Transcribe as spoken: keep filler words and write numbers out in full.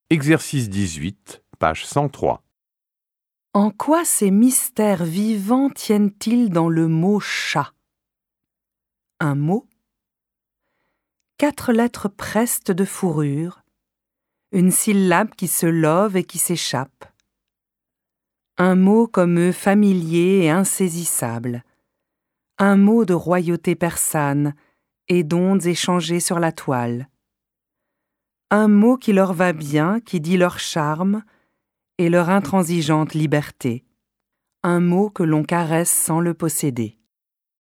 Exercice dix-huit, page cent trois. En quoi ces mystères vivants tiennent-ils dans le mot « chat » ? Un mot, quatre lettres prestes de fourrure, une syllabe qui se love et qui s'échappe. Un mot comme eux familier et insaisissable. Un mot de royauté persane et d'ondes échangées sur la toile. Un mot qui leur va bien, qui dit leur charme et leur intransigeante liberté. Un mot que l'on caresse sans le posséder.